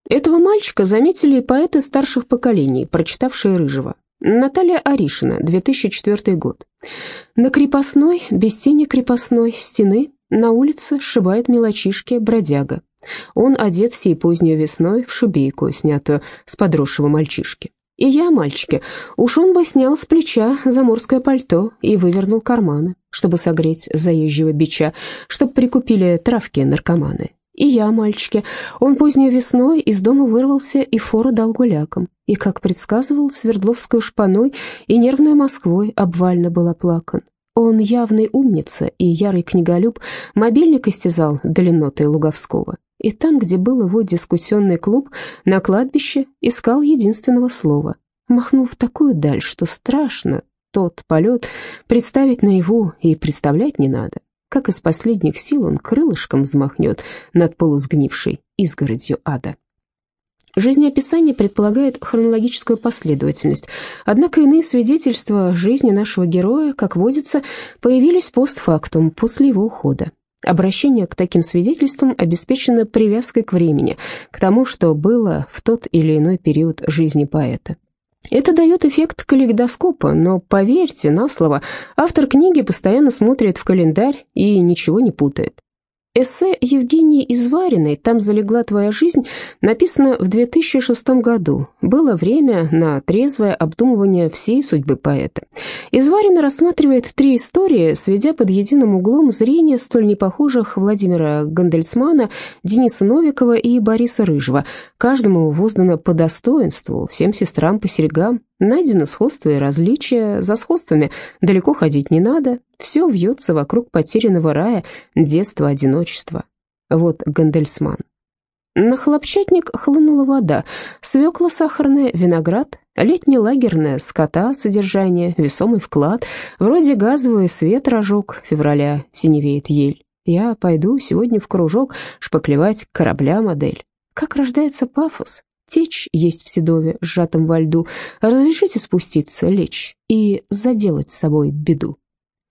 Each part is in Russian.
Этого мальчика заметили и поэты старших поколений, прочитавшие Рыжего. Наталья Аришина, 2004 год. На крепостной, без тени крепостной стены, на улице сшибает мелочишки бродяга. Он одет сей поздней весной в шубейку, снятую с подросшего мальчишки. И я, мальчики, уж он бы снял с плеча заморское пальто и вывернул карманы, чтобы согреть заезжего бича, чтоб прикупили травки наркоманы. И я, мальчики, он поздней весной из дома вырвался и фору дал гулякам, и, как предсказывал, Свердловскую шпаной и нервной Москвой обвально был оплакан. Он явный умница и ярый книголюб, мобильник истязал длиннотой Луговского. И там, где был его дискуссионный клуб, на кладбище искал единственного слова. Махнул в такую даль, что страшно тот полет представить наяву и представлять не надо. Как из последних сил он крылышком взмахнет над полусгнившей изгородью ада. Жизнеописание предполагает хронологическую последовательность, однако иные свидетельства жизни нашего героя, как водится, появились постфактум, после его ухода. Обращение к таким свидетельствам обеспечено привязкой к времени, к тому, что было в тот или иной период жизни поэта. Это дает эффект калейдоскопа, но, поверьте на слово, автор книги постоянно смотрит в календарь и ничего не путает. Эссе Евгении Извариной «Там залегла твоя жизнь» написано в 2006 году. Было время на трезвое обдумывание всей судьбы поэта. Изварина рассматривает три истории, сведя под единым углом зрения столь непохожих Владимира Гандельсмана, Дениса Новикова и Бориса Рыжего. Каждому воздано по достоинству, всем сестрам по серьгам. Найдено сходство и различия, за сходствами далеко ходить не надо, все вьется вокруг потерянного рая, детства, одиночества. Вот Гандельсман. На хлопчатник хлынула вода, свекла сахарная, виноград, летнее лагерное скота, содержание, весомый вклад, вроде газовый свет рожок, февраля синевеет ель. Я пойду сегодня в кружок шпаклевать корабля модель. Как рождается пафос? Течь есть в седове, сжатом во льду. Разрешите спуститься, лечь и заделать с собой беду.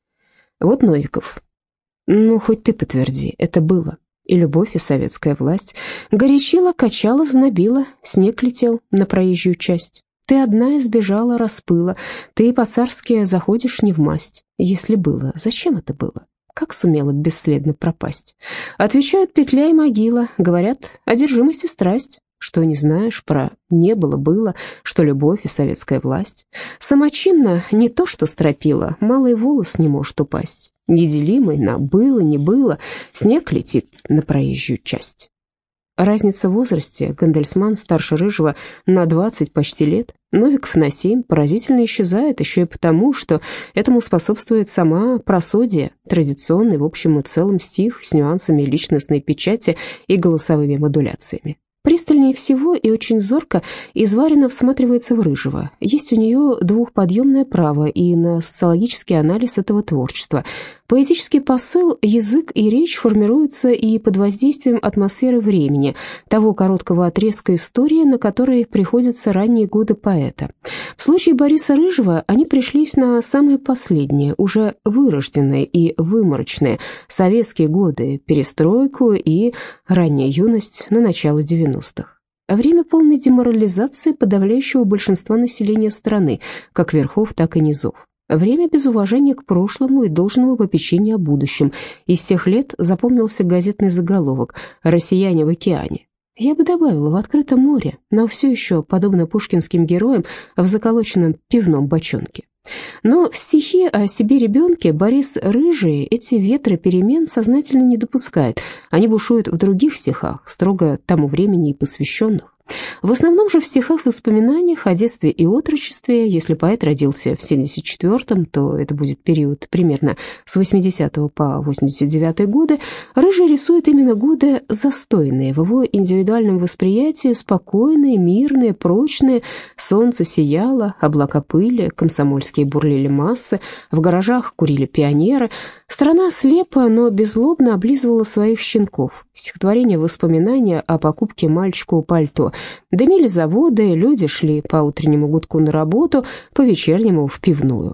Вот Новиков. Ну, хоть ты подтверди, это было. И любовь, и советская власть. Горячила, качала, знобила, снег летел на проезжую часть. Ты одна избежала распыла, ты по-царски заходишь не в масть. Если было, зачем это было? Как сумела бесследно пропасть? Отвечают петля и могила, говорят, одержимость и страсть. Что не знаешь про «не было-было», что любовь и советская власть. Самочинно не то, что стропила, малый волос не может упасть. Неделимый на «было-не было», снег летит на проезжую часть. Разница в возрасте: Гандельсман старше Рыжего на 20 почти лет, Новиков на 7, поразительно исчезает еще и потому, что этому способствует сама просодия, традиционный в общем и целом стих с нюансами личностной печати и голосовыми модуляциями. Пристальнее всего и очень зорко Изварина всматривается в Рыжего. Есть у нее двухподъемное право и на социологический анализ этого творчества. Поэтический посыл, язык и речь формируются и под воздействием атмосферы времени, того короткого отрезка истории, на который приходятся ранние годы поэта. В случае Бориса Рыжего они пришлись на самые последние, уже вырожденные и выморочные советские годы, перестройку и ранняя юность на начало 90-х. Время полной деморализации подавляющего большинства населения страны, как верхов, так и низов. Время без уважения к прошлому и должного попечения о будущем. Из тех лет запомнился газетный заголовок «Россияне в океане». Я бы добавила «в открытом море», но все еще, подобно пушкинским героям, в заколоченном пивном бочонке. Но в стихе о себе ребенке Борис Рыжий эти ветры перемен сознательно не допускает. Они бушуют в других стихах, строго тому времени и посвященных. В основном же в стихах-воспоминаниях о детстве и отрочестве, если поэт родился в 74-м, то это будет период примерно с 80 по 89 годы, Рыжий рисует именно годы застойные, в его индивидуальном восприятии спокойные, мирные, прочные. Солнце сияло, облака пыли, комсомольские бурлили массы, в гаражах курили пионеры. Страна слепо, но беззлобно облизывала своих щенков. Стихотворение воспоминания о покупке мальчику пальто. Дымили заводы, люди шли по утреннему гудку на работу, по вечернему в пивную.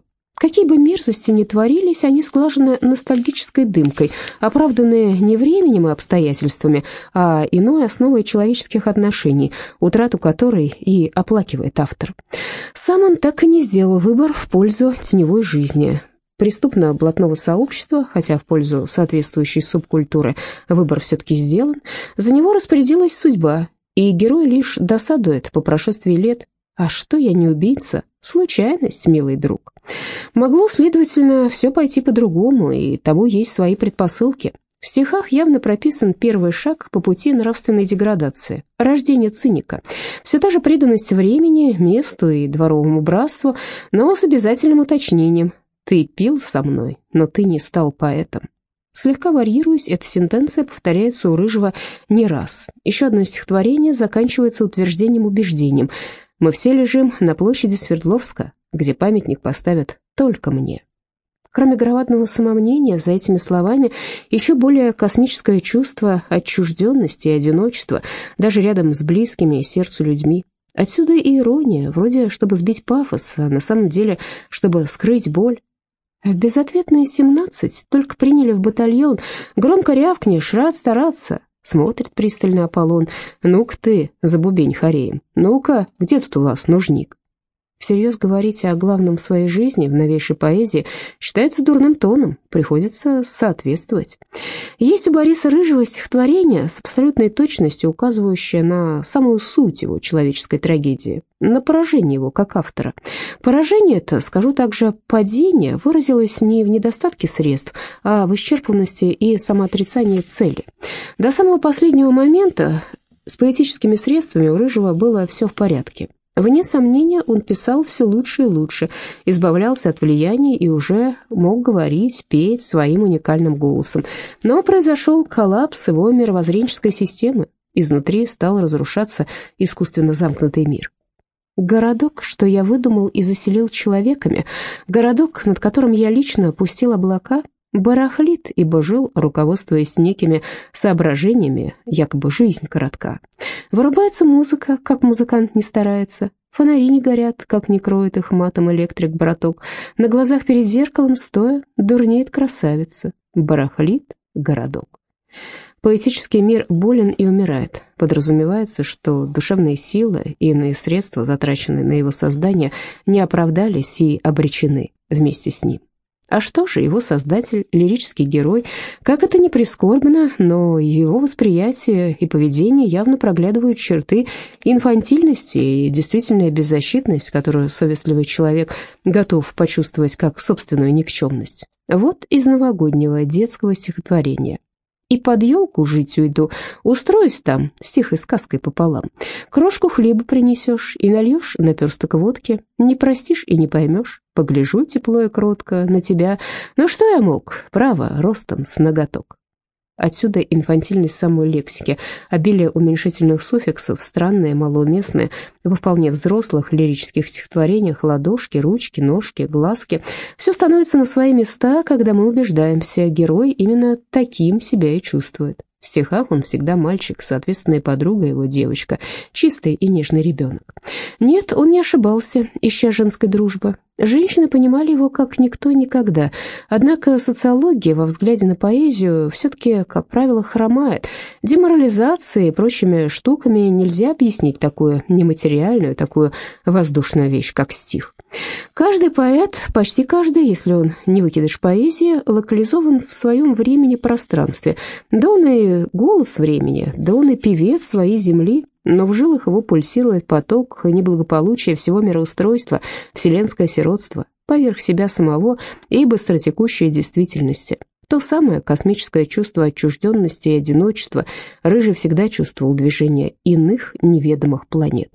Какие бы мерзости ни творились, они сглажены ностальгической дымкой, оправданные не временем и обстоятельствами, а иной основой человеческих отношений, утрату которой и оплакивает автор. Сам он так и не сделал выбор в пользу теневой жизни. Преступно-блатного сообщества, хотя в пользу соответствующей субкультуры выбор все-таки сделан, за него распорядилась судьба, и герой лишь досадует по прошествии лет. А что я не убийца? Случайность, милый друг. Могло, следовательно, все пойти по-другому, и тому есть свои предпосылки. В стихах явно прописан первый шаг по пути нравственной деградации, рождение циника. Все та же преданность времени, месту и дворовому братству, но с обязательным уточнением: «Ты пил со мной, но ты не стал поэтом». Слегка варьируясь, эта сентенция повторяется у Рыжего не раз. Еще одно стихотворение заканчивается утверждением-убеждением: «Мы все лежим на площади Свердловска, где памятник поставят только мне». Кроме громадного самомнения, за этими словами еще более космическое чувство отчужденности и одиночества, даже рядом с близкими сердцу людьми. Отсюда и ирония, вроде чтобы сбить пафос, а на самом деле чтобы скрыть боль. В безответные 17 только приняли в батальон. Громко рявкнешь, рад стараться. Смотрит пристально Аполлон: «Ну-ка ты, забубень хореем, ну-ка, где тут у вас нужник?» Всерьез говорить о главном в своей жизни в новейшей поэзии считается дурным тоном, приходится соответствовать. Есть у Бориса Рыжего стихотворение с абсолютной точностью, указывающее на самую суть его человеческой трагедии, на поражение его как автора. Поражение это, скажу также, падение, выразилось не в недостатке средств, а в исчерпанности и самоотрицании цели. До самого последнего момента с поэтическими средствами у Рыжего было все в порядке. Вне сомнения, он писал все лучше и лучше, избавлялся от влияний и уже мог говорить, петь своим уникальным голосом. Но произошел коллапс его мировоззренческой системы. Изнутри стал разрушаться искусственно замкнутый мир. Городок, что я выдумал и заселил человеками, городок, над которым я лично опустил облака, барахлит, ибо жил, руководствуясь некими соображениями, якобы жизнь коротка. Вырубается музыка, как музыкант не старается, фонари не горят, как не кроет их матом электрик-браток, на глазах перед зеркалом стоя дурнеет красавица, барахлит городок. Поэтический мир болен и умирает. Подразумевается, что душевные силы и иные средства, затраченные на его создание, не оправдались и обречены вместе с ним. А что же его создатель, лирический герой? Как это ни прискорбно, но его восприятие и поведение явно проглядывают черты инфантильности и действительная беззащитность, которую совестливый человек готов почувствовать как собственную никчемность. Вот из новогоднего детского стихотворения. «И под елку жить уйду, устроюсь там, с тихой сказкой пополам. Крошку хлеба принесешь и нальешь наперсток водки, не простишь и не поймешь, погляжу тепло и кротко на тебя. Но что я мог, право, ростом с ноготок». Отсюда инфантильность самой лексики, обилие уменьшительных суффиксов, странное, малоуместное, во вполне взрослых лирических стихотворениях ладошки, ручки, ножки, глазки. Все становится на свои места, когда мы убеждаемся, герой именно таким себя и чувствует. В стихах он всегда мальчик, соответственно, и подруга его девочка, чистый и нежный ребенок. Нет, он не ошибался, ища женской дружбы. Женщины понимали его как никто никогда. Однако социология во взгляде на поэзию все-таки, как правило, хромает. Деморализацией и прочими штуками нельзя объяснить такую нематериальную, такую воздушную вещь, как стих. Каждый поэт, почти каждый, если он не выкидыш поэзии, локализован в своем времени-пространстве. Да он и голос времени, да он и певец своей земли. Но в жилах его пульсирует поток неблагополучия всего мироустройства, вселенское сиротство, поверх себя самого и быстротекущей действительности. То самое космическое чувство отчужденности и одиночества. Рыжий всегда чувствовал движение иных неведомых планет.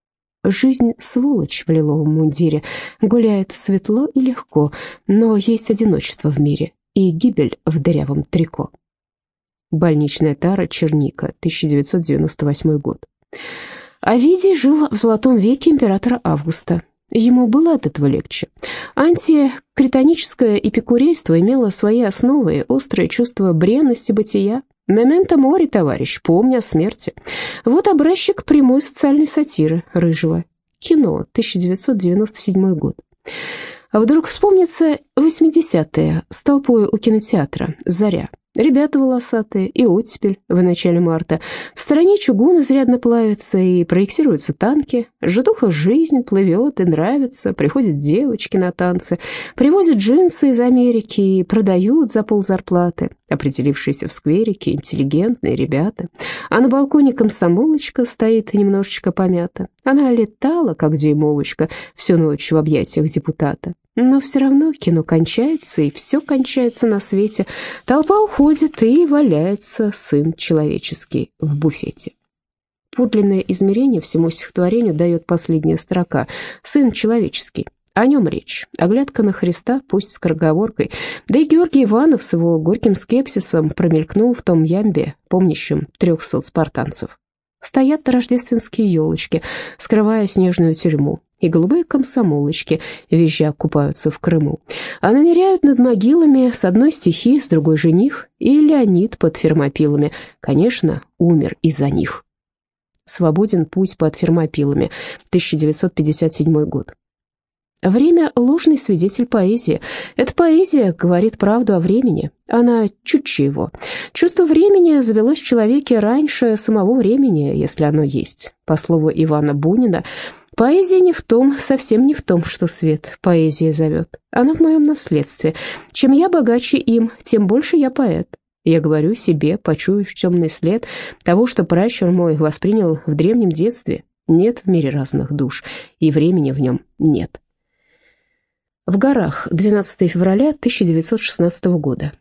Жизнь сволочь в лиловом мундире, гуляет светло и легко, но есть одиночество в мире и гибель в дырявом трико. Больничная тара, Черника, 1998 год. Овидий жил в золотом веке императора Августа. Ему было от этого легче. Антикритоническое эпикурейство имело свои основы, острое чувство бренности бытия. «Мементо мори, товарищ, помни о смерти». Вот образчик прямой социальной сатиры Рыжего. Кино, 1997 год. А вдруг вспомнится 80-е с толпой у кинотеатра «Заря». Ребята волосатые и оттепель в начале марта. В стороне чугун изрядно плавится и проектируются танки. Житуха жизнь плывет и нравится. Приходят девочки на танцы, привозят джинсы из Америки и продают за ползарплаты. Определившиеся в скверике интеллигентные ребята. А на балконе комсомолочка стоит немножечко помята. Она летала, как дюймовочка, всю ночь в объятиях депутата. Но все равно кино кончается, и все кончается на свете. Толпа уходит, и валяется сын человеческий в буфете. Подлинное измерение всему стихотворению дает последняя строка «сын человеческий». О нем речь, оглядка на Христа, пусть скороговоркой. Да и Георгий Иванов с его горьким скепсисом промелькнул в том ямбе, помнящем 300 спартанцев. Стоят рождественские елочки, скрывая снежную тюрьму, и голубые комсомолочки, визжа, купаются в Крыму. А ныряют над могилами с одной стихи, с другой жених, и Леонид под Фермопилами, конечно, умер из-за них. «Свободен путь под Фермопилами», 1957 год. Время — ложный свидетель поэзии. Эта поэзия говорит правду о времени. Она чутче его. Чувство времени завелось в человеке раньше самого времени, если оно есть. По слову Ивана Бунина, поэзия не в том, совсем не в том, что свет поэзия зовет. Она в моем наследстве. Чем я богаче им, тем больше я поэт. Я говорю себе, почуяв темный след того, что пращур мой воспринял в древнем детстве. Нет в мире разных душ, и времени в нем нет. В горах, 12 февраля 1916 года.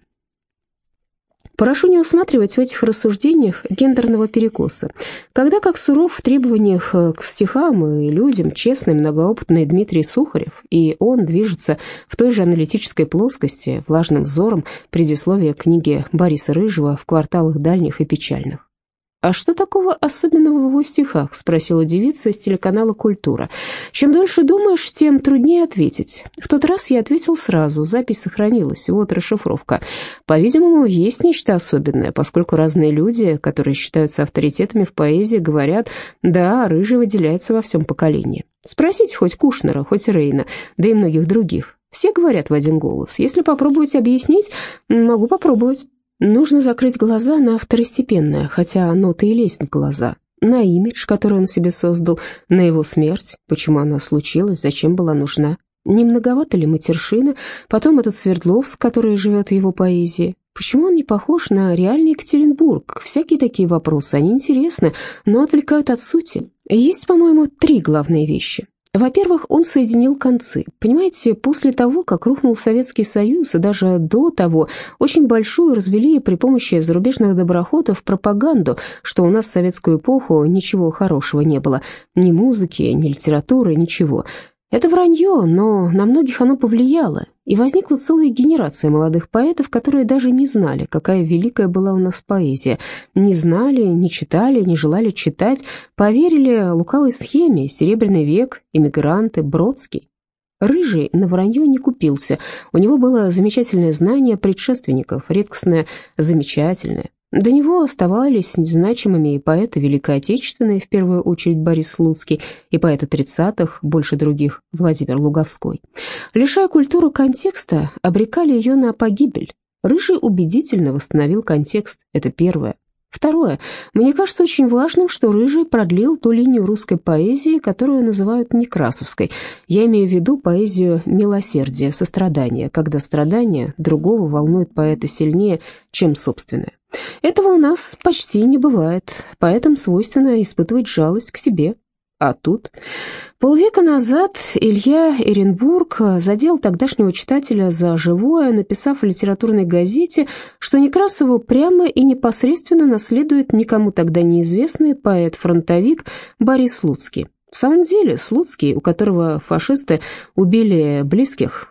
Прошу не усматривать в этих рассуждениях гендерного перекоса. Когда, как суров в требованиях к стихам и людям, честный, многоопытный Дмитрий Сухарев, и он движется в той же аналитической плоскости, влажным взором предисловия книги Бориса Рыжего «В кварталах дальних и печальных». «А что такого особенного в его стихах?» — спросила девица из телеканала «Культура». «Чем дольше думаешь, тем труднее ответить. В тот раз я ответил сразу, запись сохранилась, вот расшифровка. По-видимому, есть нечто особенное, поскольку разные люди, которые считаются авторитетами в поэзии, говорят, да, Рыжий выделяется во всем поколении. Спросите хоть Кушнера, хоть Рейна, да и многих других. Все говорят в один голос. Если попробовать объяснить, могу попробовать». Нужно закрыть глаза на второстепенное, хотя оно-то и лезет в глаза, на имидж, который он себе создал, на его смерть, почему она случилась, зачем была нужна. Не многовато ли матершины, потом этот Свердловск, который живет в его поэзии. Почему он не похож на реальный Екатеринбург? Всякие такие вопросы, они интересны, но отвлекают от сути. Есть, по-моему, 3 главные вещи. Во-первых, он соединил концы. Понимаете, после того, как рухнул Советский Союз, и даже до того, очень большую развели при помощи зарубежных доброходов пропаганду, что у нас в советскую эпоху ничего хорошего не было. Ни музыки, ни литературы, ничего. Это вранье, но на многих оно повлияло, и возникла целая генерация молодых поэтов, которые даже не знали, какая великая была у нас поэзия. Не знали, не читали, не желали читать, поверили лукавой схеме «Серебряный век», «Эмигранты», Бродский. Рыжий на вранье не купился, у него было замечательное знание предшественников, редкостное, замечательное. До него оставались незначимыми и поэты Великой Отечественной, в первую очередь Борис Слуцкий, и поэты 30-х, больше других, Владимир Луговской. Лишая культуру контекста, обрекали ее на погибель. Рыжий убедительно восстановил контекст, это первое. Второе. Мне кажется очень важным, что Рыжий продлил ту линию русской поэзии, которую называют некрасовской. Я имею в виду поэзию милосердия, сострадания, когда страдания другого волнует поэта сильнее, чем собственное. Этого у нас почти не бывает, поэтому свойственно испытывать жалость к себе. А тут полвека назад Илья Эренбург задел тогдашнего читателя за живое, написав в литературной газете, что Некрасову прямо и непосредственно наследует никому тогда неизвестный поэт-фронтовик Борис Слуцкий. В самом деле Слуцкий, у которого фашисты убили близких,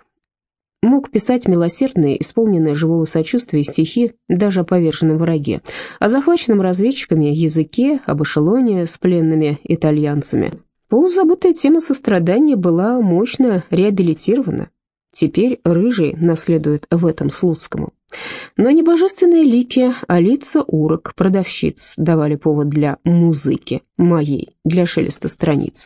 мог писать милосердные, исполненные живого сочувствия стихи даже о поверженном враге, о захваченном разведчиками языке, об эшелоне с пленными итальянцами. Полузабытая тема сострадания была мощно реабилитирована. Теперь Рыжий наследует в этом Слуцкому. Но не божественные лики, а лица урок, продавщиц давали повод для музыки моей, для шелеста страниц.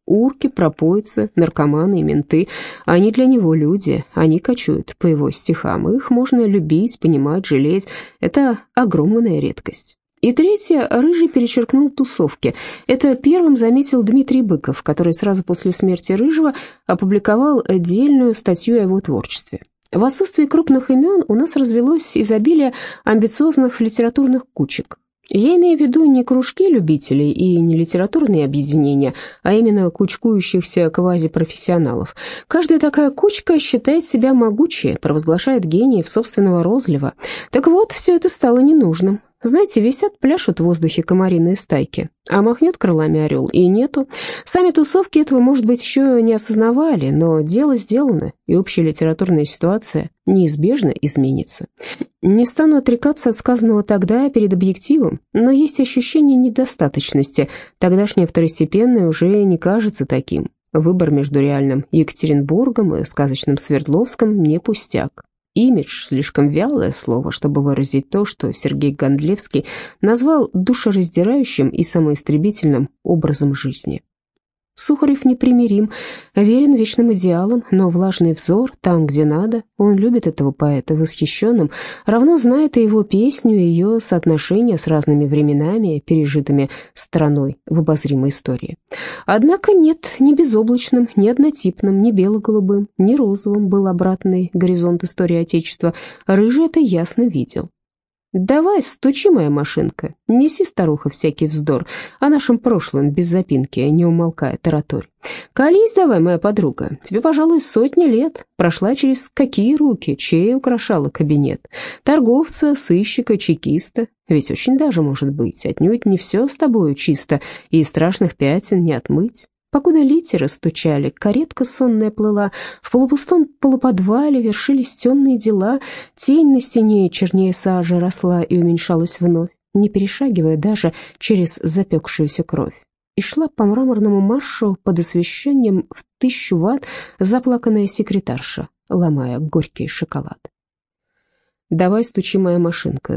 Урки, пропойцы, наркоманы и менты. Они для него люди, они кочуют по его стихам. Их можно любить, понимать, жалеть. Это огромная редкость. И третье, Рыжий перечеркнул тусовки. Это первым заметил Дмитрий Быков, который сразу после смерти Рыжего опубликовал отдельную статью о его творчестве. В отсутствие крупных имен у нас развелось изобилие амбициозных литературных кучек. Я имею в виду не кружки любителей и не литературные объединения, а именно кучкующихся квазипрофессионалов. Каждая такая кучка считает себя могучей, провозглашает гениев собственного розлива. Так вот, все это стало ненужным. Знаете, висят, пляшут в воздухе комариные стайки, а махнет крылами орел, и нету. Сами тусовки этого, может быть, еще не осознавали, но дело сделано, и общая литературная ситуация неизбежно изменится. Не стану отрекаться от сказанного тогда перед объективом, но есть ощущение недостаточности. Тогдашнее второстепенное уже не кажется таким. Выбор между реальным Екатеринбургом и сказочным Свердловском не пустяк. Имидж – слишком вялое слово, чтобы выразить то, что Сергей Гондлевский назвал душераздирающим и самоистребительным образом жизни. Сухарев непримирим, верен вечным идеалам, но влажный взор там, где надо. Он любит этого поэта восхищенным, равно знает и его песню, и ее соотношение с разными временами, пережитыми страной в обозримой истории. Однако нет, ни безоблачным, ни однотипным, ни бело-голубым, ни розовым был обратный горизонт истории Отечества. Рыжий это ясно видел. «Давай, стучи, моя машинка, неси, старуха, всякий вздор, о нашем прошлом без запинки, не умолкая тараторь. Колись давай, моя подруга, тебе, пожалуй, 100 лет, прошла через какие руки, чей украшала кабинет, торговца, сыщика, чекиста, ведь очень даже может быть, отнюдь не все с тобою чисто, и страшных пятен не отмыть». Покуда литеры стучали, каретка сонная плыла, в полупустом полуподвале вершились темные дела, тень на стене чернее сажи росла и уменьшалась вновь, не перешагивая даже через запекшуюся кровь. И шла по мраморному маршу под освещением в 1000 ватт заплаканная секретарша, ломая горький шоколад. «Давай, стучи, моя машинка»,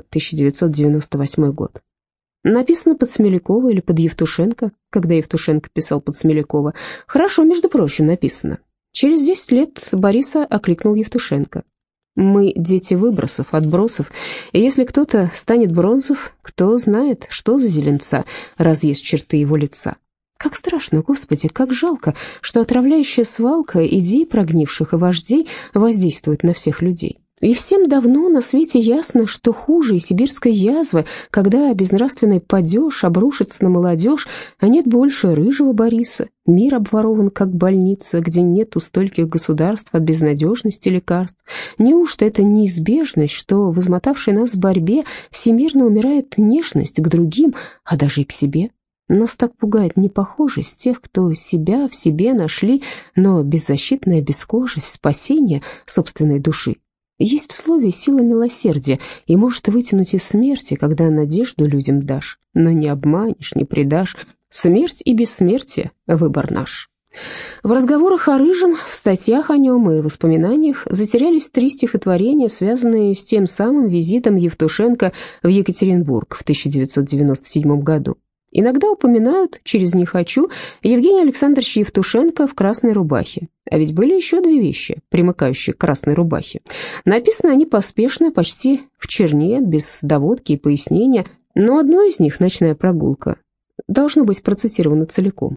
1998 год. Написано под Смелякова или под Евтушенко, когда Евтушенко писал под Смелякова. Хорошо, между прочим, написано. Через 10 лет Бориса окликнул Евтушенко. Мы дети выбросов, отбросов, и если кто-то станет Бронзов, кто знает, что за зеленца, раз есть черты его лица. Как страшно, Господи, как жалко, что отравляющая свалка идей прогнивших и вождей воздействует на всех людей. И всем давно на свете ясно, что хуже и сибирской язвы, когда безнравственный падеж обрушится на молодежь, а нет больше рыжего Бориса. Мир обворован, как больница, где нету стольких государств от безнадежности лекарств. Неужто это неизбежность, что, возмотавшая нас в борьбе, всемирно умирает нежность к другим, а даже и к себе? Нас так пугает непохожесть тех, кто себя в себе нашли, но беззащитная бескожесть спасения собственной души. Есть в слове сила милосердия и может вытянуть из смерти, когда надежду людям дашь, но не обманешь, не предашь. Смерть и бессмертие — выбор наш. В разговорах о Рыжем, в статьях о нем и воспоминаниях затерялись 3 стихотворения, связанные с тем самым визитом Евтушенко в Екатеринбург в 1997 году. Иногда упоминают, через «не хочу», Евгения Александровича Евтушенко в красной рубахе. А ведь были еще 2 вещи, примыкающие к красной рубахе. Написаны они поспешно, почти в черне, без доводки и пояснения, но одно из них, «Ночная прогулка», должно быть процитировано целиком.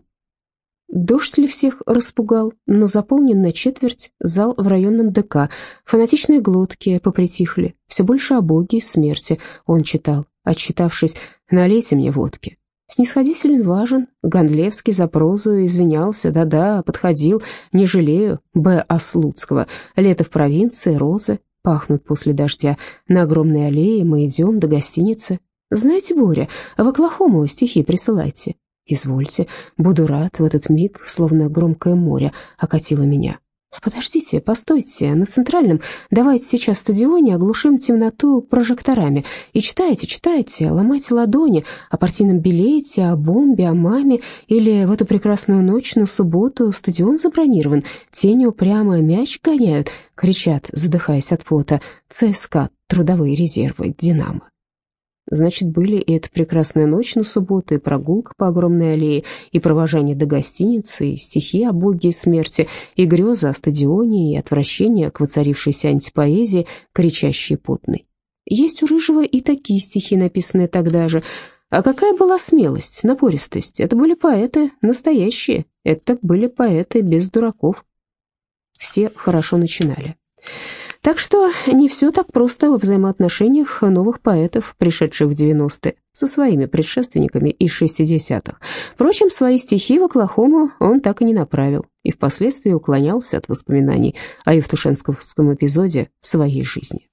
Дождь ли всех распугал, но заполнен на четверть зал в районном ДК. Фанатичные глотки попритихли, все больше о Боге и смерти он читал, отчитавшись «налейте мне водки». Снисходителен важен, Гондлевский за прозу извинялся, да-да, подходил, не жалею, Б.А. Слуцкого. Лето в провинции, розы пахнут после дождя, на огромной аллее мы идем до гостиницы. Знаете, Боря, в Оклахому стихи присылайте. Извольте, буду рад, в этот миг, словно громкое море, окатило меня. Подождите, постойте, на Центральном давайте сейчас стадионе оглушим темноту прожекторами. И читайте, ломайте ладони о партийном билете, о бомбе, о маме. Или в эту прекрасную ночь на субботу стадион забронирован, тени упрямо мяч гоняют, кричат, задыхаясь от пота, ЦСКА, трудовые резервы, Динамо. Значит, были и эта прекрасная ночь на субботу, и прогулка по огромной аллее, и провожание до гостиницы, и стихи о Боге и смерти, и грезы о стадионе, и отвращение к воцарившейся антипоэзии, кричащей потной. Есть у Рыжего и такие стихи, написанные тогда же. А какая была смелость, напористость? Это были поэты настоящие, это были поэты без дураков. Все хорошо начинали. Так что не все так просто во взаимоотношениях новых поэтов, пришедших в 90-е, со своими предшественниками из 60-х. Впрочем, свои стихи в Оклахому он так и не направил, и впоследствии уклонялся от воспоминаний о евтушенковском эпизоде в своей жизни.